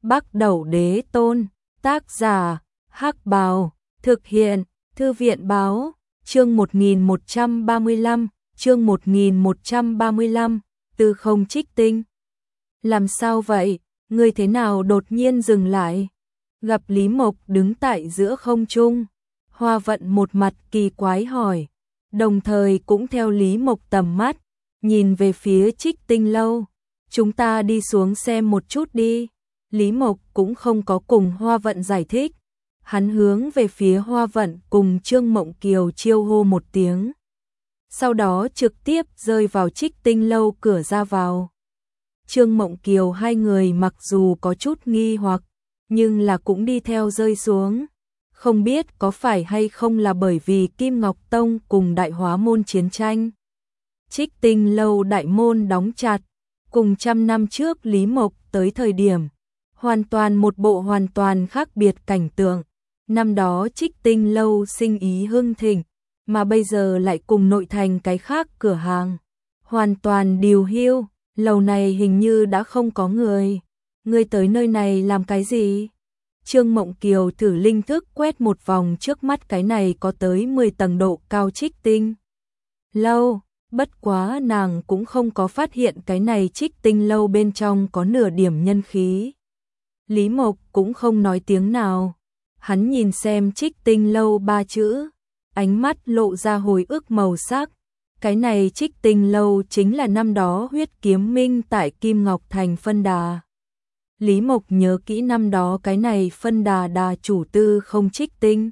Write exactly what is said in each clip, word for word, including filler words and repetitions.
Bắc Đẩu Đế Tôn, tác giả, Hắc Bào, thực hiện, Thư viện báo, chương một nghìn một trăm ba mươi lăm, chương một nghìn một trăm ba mươi lăm, Tư Không Trích Tinh. Làm sao vậy, ngươi thế nào đột nhiên dừng lại? Gặp Lý Mộc đứng tại giữa không trung, Hoa Vận một mặt kỳ quái hỏi, đồng thời cũng theo Lý Mộc tầm mắt, nhìn về phía Trích Tinh lâu. Chúng ta đi xuống xem một chút đi. Lý Mộc cũng không có cùng Hoa Vận giải thích. Hắn hướng về phía Hoa Vận cùng Trương Mộng Kiều chiêu hô một tiếng. Sau đó trực tiếp rơi vào Trích Tinh lâu cửa ra vào. Trương Mộng Kiều hai người mặc dù có chút nghi hoặc, nhưng là cũng đi theo rơi xuống. Không biết có phải hay không là bởi vì Kim Ngọc Tông cùng Đại Hóa môn chiến tranh. Trích Tinh lâu đại môn đóng chặt, cùng trăm năm trước Lý Mộc tới thời điểm, hoàn toàn một bộ hoàn toàn khác biệt cảnh tượng. Năm đó Trích Tinh lâu sinh ý hưng thịnh, mà bây giờ lại cùng nội thành cái khác cửa hàng. Hoàn toàn điều hưu, lầu này hình như đã không có người. Ngươi tới nơi này làm cái gì? Trương Mộng Kiều thử linh thức quét một vòng trước mắt cái này có tới mười tầng độ cao Trích Tinh lâu. Bất quá nàng cũng không có phát hiện cái này Trích Tinh lâu bên trong có nửa điểm nhân khí. Lý Mộc cũng không nói tiếng nào. Hắn nhìn xem Trích Tinh lâu ba chữ, ánh mắt lộ ra hồi ức màu sắc. Cái này Trích Tinh lâu chính là năm đó Huyết Kiếm Minh tại Kim Ngọc Thành phân đà. Lý Mộc nhớ kỹ năm đó cái này phân đà đà chủ Tư Không Trích Tinh,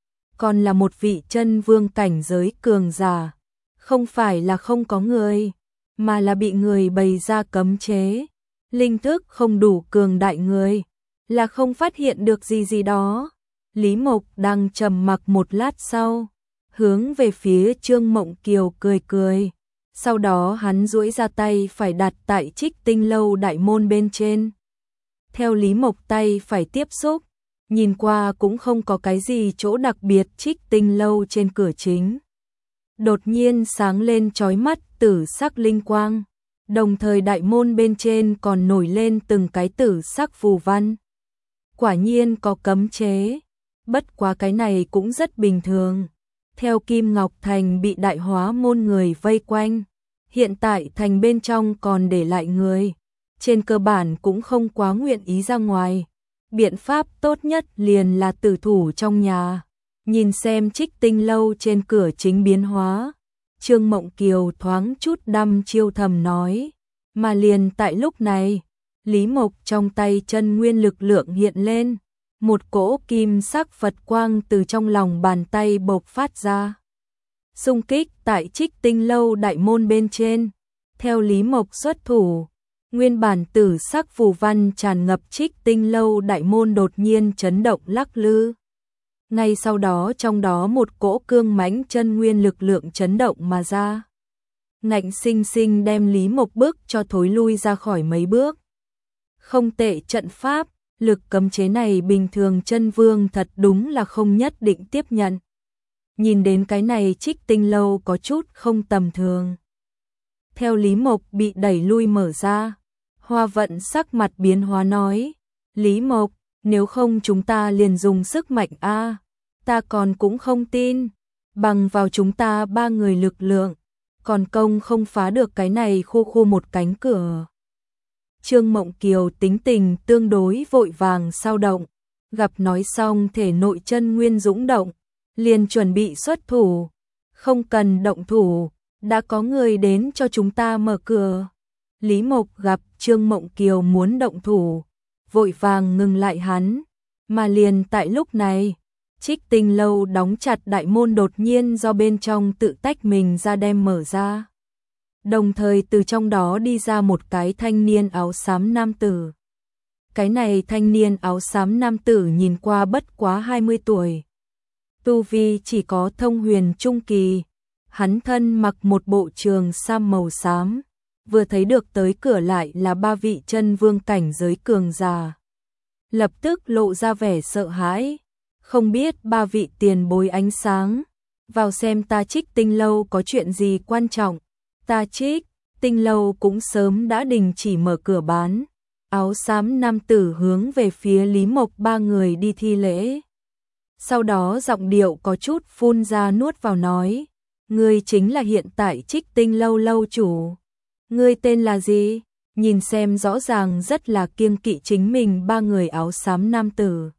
còn là một vị chân vương cảnh giới cường giả. Không phải là không có người, mà là bị người bày ra cấm chế. Linh thức không đủ cường đại người, là không phát hiện được gì gì đó. Lý Mộc đang trầm mặc một lát sau, hướng về phía Trương Mộng Kiều cười cười. Sau đó hắn duỗi ra tay phải đặt tại Trích Tinh lâu đại môn bên trên. Theo Lý Mộc tay phải tiếp xúc, nhìn qua cũng không có cái gì chỗ đặc biệt. Trích Tinh lâu trên cửa chính đột nhiên sáng lên chói mắt tử sắc linh quang, đồng thời đại môn bên trên còn nổi lên từng cái tử sắc phù văn. Quả nhiên có cấm chế, bất quá cái này cũng rất bình thường. Theo Kim Ngọc Thành bị Đại Hóa môn người vây quanh, hiện tại thành bên trong còn để lại người, trên cơ bản cũng không quá nguyện ý ra ngoài. Biện pháp tốt nhất liền là tử thủ trong nhà. Nhìn xem Trích Tinh lâu trên cửa chính biến hóa, Trương Mộng Kiều thoáng chút đăm chiêu thầm nói. Mà liền tại lúc này, Lý Mộc trong tay chân nguyên lực lượng hiện lên, một cỗ kim sắc Phật quang từ trong lòng bàn tay bộc phát ra, xung kích tại Trích Tinh lâu đại môn bên trên. Theo Lý Mộc xuất thủ, nguyên bản tử sắc phù văn tràn ngập Trích Tinh lâu đại môn đột nhiên chấn động lắc lư. Ngay sau đó trong đó một cỗ cương mãnh chân nguyên lực lượng chấn động mà ra, ngạnh sinh sinh đem Lý Mộc bước cho thối lui ra khỏi mấy bước. Không tệ trận pháp, lực cấm chế này bình thường chân vương thật đúng là không nhất định tiếp nhận. Nhìn đến cái này Trích Tinh lâu có chút không tầm thường. Theo Lý Mộc bị đẩy lui mở ra, Hoa Vận sắc mặt biến hóa nói, Lý Mộc, nếu không chúng ta liền dùng sức mạnh a, ta còn cũng không tin, bằng vào chúng ta ba người lực lượng, còn công không phá được cái này khu khu một cánh cửa. Trương Mộng Kiều tính tình tương đối vội vàng sao động, gặp nói xong thể nội chân nguyên dũng động, liền chuẩn bị xuất thủ. Không cần động thủ, đã có người đến cho chúng ta mở cửa. Lý Mộc gặp Trương Mộng Kiều muốn động thủ, vội vàng ngừng lại hắn. Mà liền tại lúc này, Trích Tinh lâu đóng chặt đại môn đột nhiên do bên trong tự tách mình ra đem mở ra. Đồng thời từ trong đó đi ra một cái thanh niên áo xám nam tử. Cái này thanh niên áo xám nam tử nhìn qua bất quá hai mươi tuổi. Tu vi chỉ có thông huyền trung kỳ. Hắn thân mặc một bộ trường sam màu xám. Vừa thấy được tới cửa lại là ba vị chân vương cảnh giới cường giả. Lập tức lộ ra vẻ sợ hãi. Không biết ba vị tiền bối ánh sáng, vào xem ta Trích Tinh lâu có chuyện gì quan trọng. Ta Trích Tinh lâu cũng sớm đã đình chỉ mở cửa bán, Áo xám nam tử hướng về phía Lý Mộc ba người đi thi lễ. Sau đó giọng điệu có chút phun ra nuốt vào nói, ngươi chính là hiện tại Trích Tinh lâu lâu chủ. Ngươi tên là gì? Nhìn xem rõ ràng rất là kiêng kỵ chính mình ba người áo xám nam tử.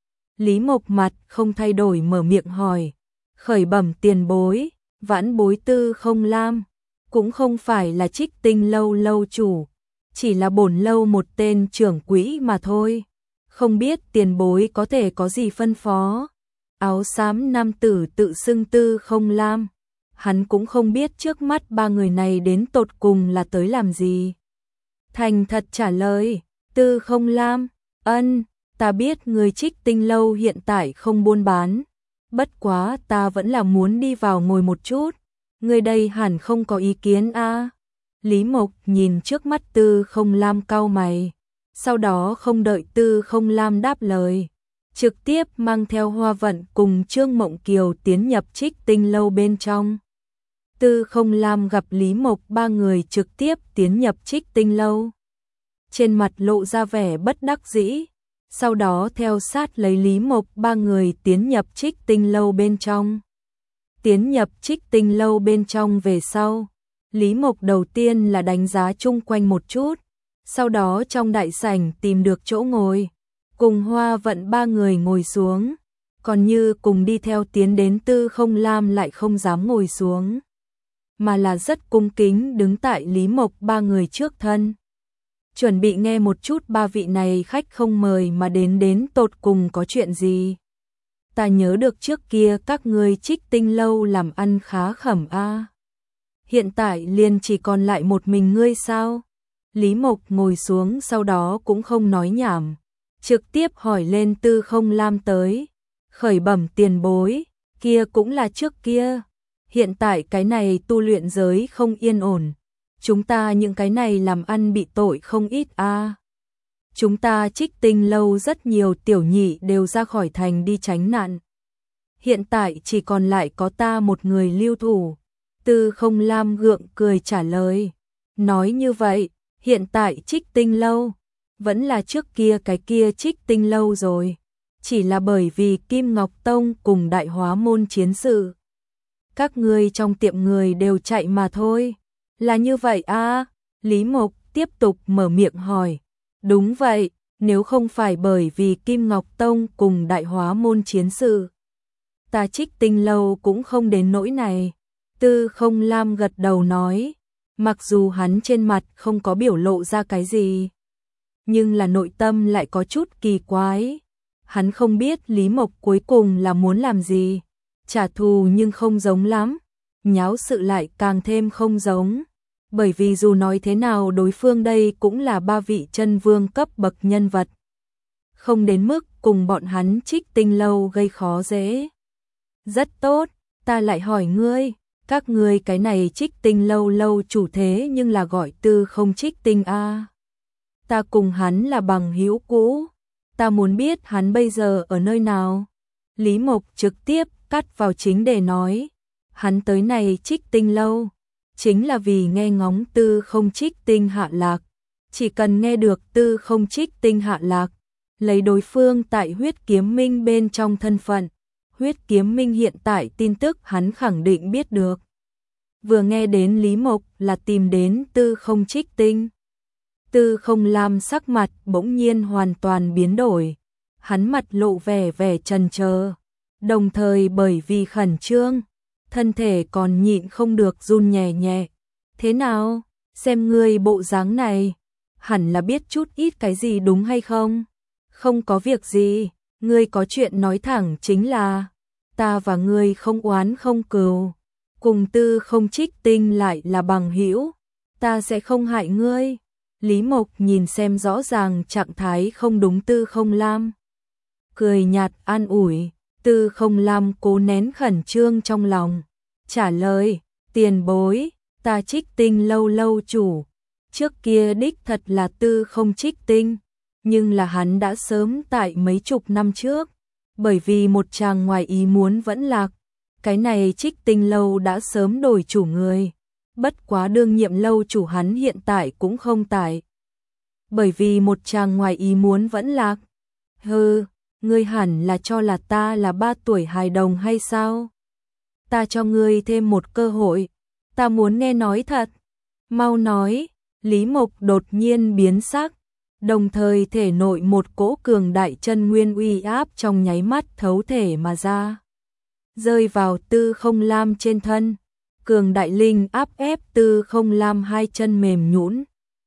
Lý Mộc mặt không thay đổi mở miệng hỏi, khởi bẩm tiền bối, vãn bối Tư Không Lam, cũng không phải là Trích Tinh lâu lâu chủ, chỉ là bổn lâu một tên trưởng quỹ mà thôi. Không biết tiền bối có thể có gì phân phó? Áo xám nam tử tự xưng Tư Không Lam, hắn cũng không biết trước mắt ba người này đến tột cùng là tới làm gì. Thành thật trả lời, Tư Không Lam, ân, ta biết người Trích Tinh lâu hiện tại không buôn bán, bất quá ta vẫn là muốn đi vào ngồi một chút, người đây hẳn không có ý kiến a. À? Lý Mộc nhìn trước mắt Tư Không Lam cau mày, sau đó không đợi Tư Không Lam đáp lời, trực tiếp mang theo Hoa Vận cùng Trương Mộng Kiều tiến nhập Trích Tinh lâu bên trong. Tư Không Lam gặp Lý Mộc ba người trực tiếp tiến nhập Trích Tinh lâu, trên mặt lộ ra vẻ bất đắc dĩ, sau đó theo sát lấy Lý Mộc ba người tiến nhập Trích Tinh lâu bên trong. Tiến nhập Trích Tinh lâu bên trong về sau, Lý Mộc đầu tiên là đánh giá chung quanh một chút, sau đó trong đại sảnh tìm được chỗ ngồi, cùng Hoa Vận ba người ngồi xuống, còn như cùng đi theo tiến đến Tư Không Lam lại không dám ngồi xuống, mà là rất cung kính đứng tại Lý Mộc ba người trước thân, chuẩn bị nghe một chút ba vị này khách không mời mà đến đến tột cùng có chuyện gì. Ta nhớ được trước kia các ngươi Trích Tinh lâu làm ăn khá khẩm a. À. Hiện tại liền chỉ còn lại một mình ngươi sao? Lý Mộc ngồi xuống sau đó cũng không nói nhảm, trực tiếp hỏi lên Tư Không Lam tới, khởi bẩm tiền bối, kia cũng là trước kia, hiện tại cái này tu luyện giới không yên ổn, chúng ta những cái này làm ăn bị tội không ít a. À. Chúng ta Trích Tinh lâu rất nhiều tiểu nhị đều ra khỏi thành đi tránh nạn. Hiện tại chỉ còn lại có ta một người lưu thủ. Tư Không Lam gượng cười trả lời. Nói như vậy, hiện tại Trích Tinh lâu vẫn là trước kia cái kia Trích Tinh lâu rồi. Chỉ là bởi vì Kim Ngọc Tông cùng Đại Hóa môn chiến sự, các người trong tiệm người đều chạy mà thôi. Là như vậy a? À? Lý Mộc tiếp tục mở miệng hỏi. Đúng vậy, nếu không phải bởi vì Kim Ngọc Tông cùng Đại Hóa môn chiến sự, ta Trích Tinh lâu cũng không đến nỗi này. Tư Không Lam gật đầu nói, mặc dù hắn trên mặt không có biểu lộ ra cái gì, nhưng là nội tâm lại có chút kỳ quái. Hắn không biết Lý Mộc cuối cùng là muốn làm gì, trả thù nhưng không giống lắm, nháo sự lại càng thêm không giống. Bởi vì dù nói thế nào đối phương đây cũng là ba vị chân vương cấp bậc nhân vật, không đến mức cùng bọn hắn Trích Tinh lâu gây khó dễ. Rất tốt, ta lại hỏi ngươi, các ngươi cái này Trích Tinh lâu lâu chủ thế nhưng là gọi Tư Không Trích Tinh a. À. Ta cùng hắn là bằng hữu cũ, ta muốn biết hắn bây giờ ở nơi nào. Lý Mộc trực tiếp cắt vào chính để nói, hắn tới này Trích Tinh lâu chính là vì nghe ngóng Tư Không Trích Tinh hạ lạc, chỉ cần nghe được Tư Không Trích Tinh hạ lạc, lấy đối phương tại Huyết Kiếm Minh bên trong thân phận, Huyết Kiếm Minh hiện tại tin tức hắn khẳng định biết được. Vừa nghe đến Lý Mộc là tìm đến Tư Không Trích Tinh, Tư Không Lam sắc mặt bỗng nhiên hoàn toàn biến đổi, hắn mặt lộ vẻ vẻ chần chờ, đồng thời bởi vì khẩn trương, thân thể còn nhịn không được run nhẹ nhẹ. Thế nào, xem ngươi bộ dáng này, hẳn là biết chút ít cái gì đúng hay không? Không có việc gì, ngươi có chuyện nói thẳng chính là, ta và ngươi không oán không cừu, cùng Tư Không Trích Tinh lại là bằng hữu, ta sẽ không hại ngươi. Lý Mộc nhìn xem rõ ràng trạng thái không đúng Tư Không Lam, cười nhạt an ủi. Tư Không Lam cố nén khẩn trương trong lòng, trả lời, tiền bối, ta Trích Tinh lâu lâu chủ, trước kia đích thật là Tư Không Trích Tinh, nhưng là hắn đã sớm tại mấy chục năm trước, bởi vì một chàng ngoài ý muốn vẫn lạc, cái này Trích Tinh lâu đã sớm đổi chủ người, bất quá đương nhiệm lâu chủ hắn hiện tại cũng không tại. Bởi vì một chàng ngoài ý muốn vẫn lạc. Hừ, ngươi hẳn là cho là ta là ba tuổi hài đồng hay sao? Ta cho ngươi thêm một cơ hội, ta muốn nghe nói thật. Mau nói, Lý Mộc đột nhiên biến sắc, đồng thời thể nội một cỗ cường đại chân nguyên uy áp trong nháy mắt thấu thể mà ra. Rơi vào Tư Không Lam trên thân, cường đại linh áp ép Tư Không Lam hai chân mềm nhũn,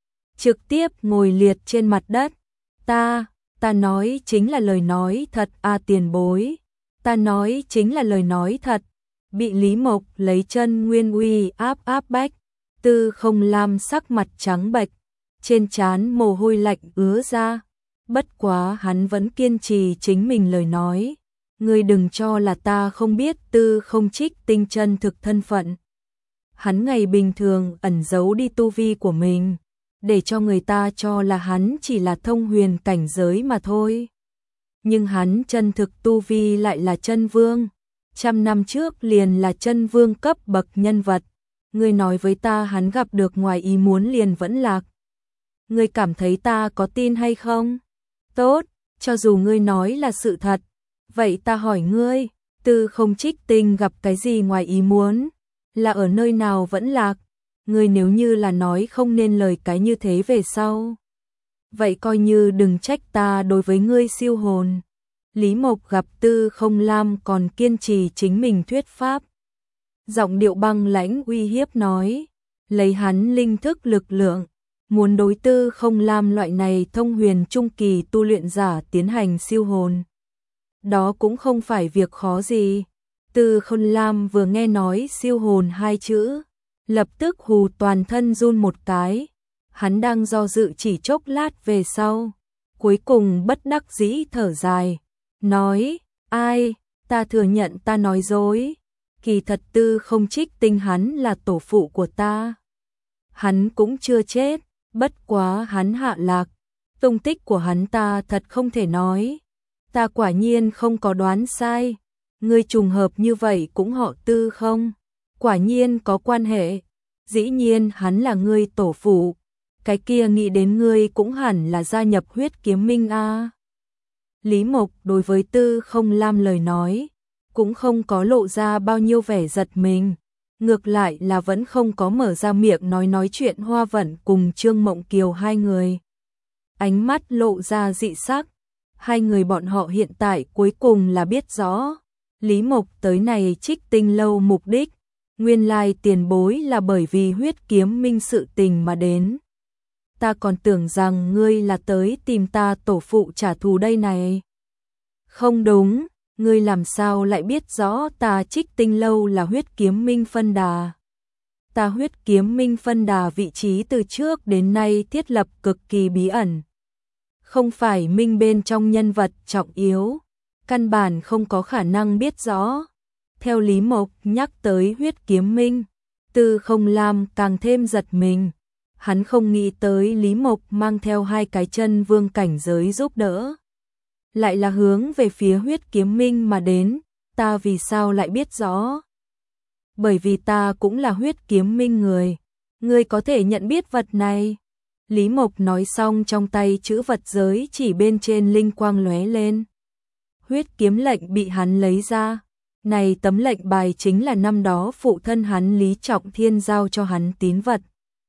trực tiếp ngồi liệt trên mặt đất. Ta, ta nói chính là lời nói thật a tiền bối, ta nói chính là lời nói thật. Bị Lý Mộc lấy chân nguyên uy áp áp bách, Tư Không Lam sắc mặt trắng bệch, trên trán mồ hôi lạnh ứa ra. Bất quá hắn vẫn kiên trì chính mình lời nói. Ngươi đừng cho là ta không biết Tư Không Trích Tinh chân thực thân phận. Hắn ngày bình thường ẩn giấu đi tu vi của mình, để cho người ta cho là hắn chỉ là thông huyền cảnh giới mà thôi. Nhưng hắn chân thực tu vi lại là chân vương. Trăm năm trước liền là chân vương cấp bậc nhân vật. Ngươi nói với ta hắn gặp được ngoài ý muốn liền vẫn lạc. Ngươi cảm thấy ta có tin hay không? Tốt, cho dù ngươi nói là sự thật. Vậy ta hỏi ngươi, Tư Không Trích Tinh gặp cái gì ngoài ý muốn? Là ở nơi nào vẫn lạc? Ngươi nếu như là nói không nên lời cái như thế về sau. Vậy coi như đừng trách ta đối với ngươi siêu hồn. Lý Mộc gặp Tư Không Lam còn kiên trì chính mình thuyết pháp. Giọng điệu băng lãnh uy hiếp nói, lấy hắn linh thức lực lượng, muốn đối Tư Không Lam loại này thông huyền trung kỳ tu luyện giả tiến hành siêu hồn. Đó cũng không phải việc khó gì. Tư Không Lam vừa nghe nói siêu hồn hai chữ, lập tức hù toàn thân run một cái. Hắn đang do dự chỉ chốc lát về sau, cuối cùng bất đắc dĩ thở dài, nói, ai, ta thừa nhận ta nói dối. Kỳ thật Tư Không Trích Tinh hắn là tổ phụ của ta. Hắn cũng chưa chết, bất quá hắn hạ lạc. Tung tích của hắn ta thật không thể nói. Ta quả nhiên không có đoán sai. Ngươi trùng hợp như vậy cũng họ Tư không? Quả nhiên có quan hệ. Dĩ nhiên hắn là ngươi tổ phụ. Cái kia nghĩ đến ngươi cũng hẳn là gia nhập Huyết Kiếm Minh a. Lý Mộc đối với Tư Không Lam lời nói cũng không có lộ ra bao nhiêu vẻ giật mình, ngược lại là vẫn không có mở ra miệng nói nói chuyện Hoa Vận cùng Trương Mộng Kiều hai người. Ánh mắt lộ ra dị sắc, hai người bọn họ hiện tại cuối cùng là biết rõ, Lý Mộc tới này Trích Tinh lâu mục đích, nguyên lai tiền bối là bởi vì Huyết Kiếm Minh sự tình mà đến. Ta còn tưởng rằng ngươi là tới tìm ta tổ phụ trả thù đây này. Không đúng. Ngươi làm sao lại biết rõ ta Trích Tinh lâu là Huyết Kiếm Minh phân đà? Ta Huyết Kiếm Minh phân đà vị trí từ trước đến nay thiết lập cực kỳ bí ẩn. Không phải minh bên trong nhân vật trọng yếu, căn bản không có khả năng biết rõ. Theo Lý Mộc nhắc tới Huyết Kiếm Minh, Tư Không Lam càng thêm giật mình. Hắn không nghĩ tới Lý Mộc mang theo hai cái chân vương cảnh giới giúp đỡ. Lại là hướng về phía Huyết Kiếm Minh mà đến, ta vì sao lại biết rõ? Bởi vì ta cũng là Huyết Kiếm Minh người, ngươi có thể nhận biết vật này. Lý Mộc nói xong trong tay chữ vật giới chỉ bên trên linh quang lóe lên. Huyết kiếm lệnh bị hắn lấy ra, này tấm lệnh bài chính là năm đó phụ thân hắn Lý Trọng Thiên giao cho hắn tín vật.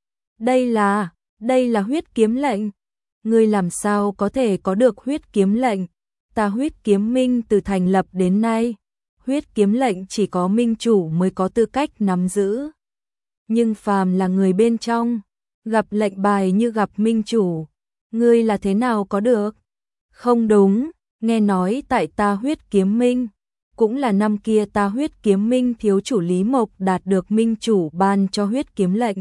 Đây là, đây là huyết kiếm lệnh. Ngươi làm sao có thể có được huyết kiếm lệnh? Ta Huyết Kiếm Minh từ thành lập đến nay, huyết kiếm lệnh chỉ có minh chủ mới có tư cách nắm giữ. Nhưng phàm là người bên trong, gặp lệnh bài như gặp minh chủ, ngươi là thế nào có được? Không đúng, nghe nói tại ta Huyết Kiếm Minh, cũng là năm kia ta Huyết Kiếm Minh thiếu chủ Lý Mộc đạt được minh chủ ban cho huyết kiếm lệnh.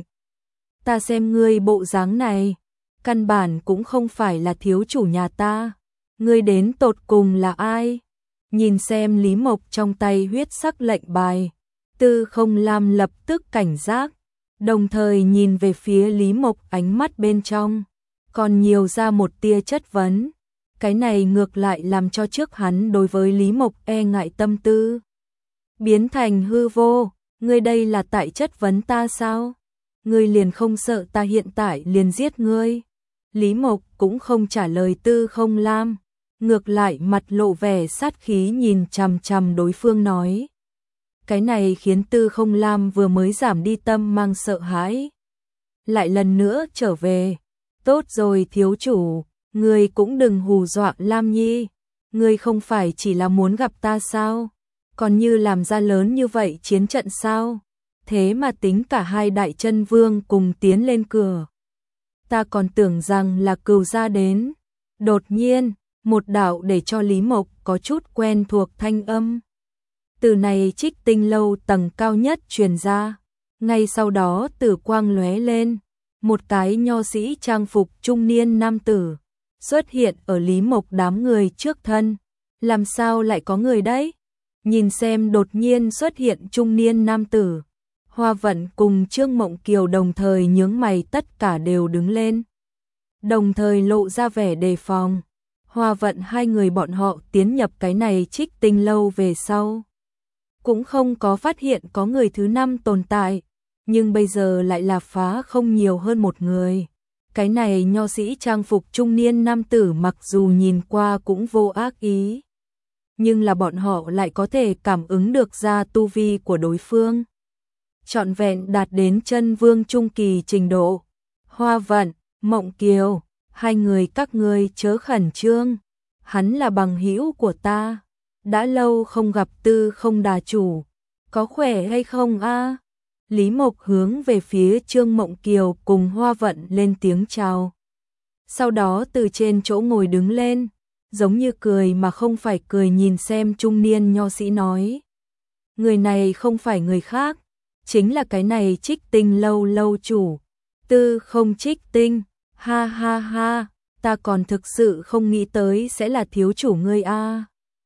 Ta xem ngươi bộ dáng này, căn bản cũng không phải là thiếu chủ nhà ta. Ngươi đến tột cùng là ai? Nhìn xem Lý Mộc trong tay huyết sắc lệnh bài, Tư Không Lam lập tức cảnh giác, đồng thời nhìn về phía Lý Mộc, ánh mắt bên trong còn nhiều ra một tia chất vấn. Cái này ngược lại làm cho trước hắn đối với Lý Mộc e ngại tâm tư biến thành hư vô. Ngươi đây là tại chất vấn ta sao? Ngươi liền không sợ ta hiện tại liền giết ngươi? Lý Mộc cũng không trả lời Tư Không Lam, ngược lại mặt lộ vẻ sát khí nhìn chằm chằm đối phương nói. Cái này khiến Tư Không Lam vừa mới giảm đi tâm mang sợ hãi, lại lần nữa trở về. Tốt rồi thiếu chủ, ngươi cũng đừng hù dọa Lam Nhi, ngươi không phải chỉ là muốn gặp ta sao? Còn như làm ra lớn như vậy chiến trận sao? Thế mà tính cả hai đại chân vương cùng tiến lên cửa. Ta còn tưởng rằng là Cừu gia đến. Đột nhiên, một đạo để cho Lý Mộc có chút quen thuộc thanh âm. Từ này Trích Tinh lâu tầng cao nhất truyền ra. Ngay sau đó tử quang lóe lên, một cái nho sĩ trang phục trung niên nam tử xuất hiện ở Lý Mộc đám người trước thân. Làm sao lại có người đấy? Nhìn xem đột nhiên xuất hiện trung niên nam tử, Hoa Vận cùng Trương Mộng Kiều đồng thời nhướng mày, tất cả đều đứng lên, đồng thời lộ ra vẻ đề phòng. Hoa Vận hai người bọn họ tiến nhập cái này Trích Tinh lâu về sau, cũng không có phát hiện có người thứ năm tồn tại, nhưng bây giờ lại là phá không nhiều hơn một người. Cái này nho sĩ trang phục trung niên nam tử mặc dù nhìn qua cũng vô ác ý, nhưng là bọn họ lại có thể cảm ứng được ra tu vi của đối phương trọn vẹn đạt đến chân vương trung kỳ trình độ. Hoa Vận, Mộng Kiều, hai người các ngươi chớ khẩn trương, hắn là bằng hữu của ta, đã lâu không gặp. Tư Không đà chủ, có khỏe hay không a? Lý Mộc hướng về phía Trương Mộng Kiều cùng Hoa Vận lên tiếng chào. Sau đó từ trên chỗ ngồi đứng lên, giống như cười mà không phải cười nhìn xem trung niên nho sĩ nói. Người này không phải người khác, chính là cái này Trích Tinh lâu lâu chủ, Tư Không Trích Tinh. Ha ha ha, ta còn thực sự không nghĩ tới sẽ là thiếu chủ ngươi a.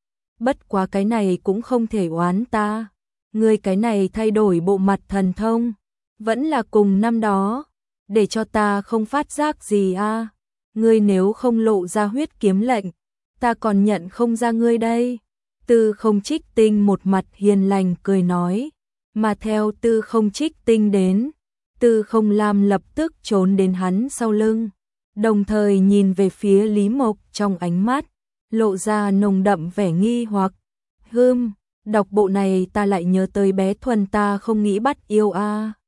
Bất quá cái này cũng không thể oán ta. Ngươi cái này thay đổi bộ mặt thần thông, vẫn là cùng năm đó, để cho ta không phát giác gì a. Ngươi nếu không lộ ra huyết kiếm lệnh, ta còn nhận không ra ngươi đây. Tư Không Trích Tinh một mặt hiền lành cười nói, mà theo Tư Không Trích Tinh đến, Tư Không Lam lập tức trốn đến hắn sau lưng, đồng thời nhìn về phía Lý Mộc, trong ánh mắt lộ ra nồng đậm vẻ nghi hoặc. Hừm, đọc bộ này ta lại nhớ tới bé Thuần ta không nghĩ bắt yêu a.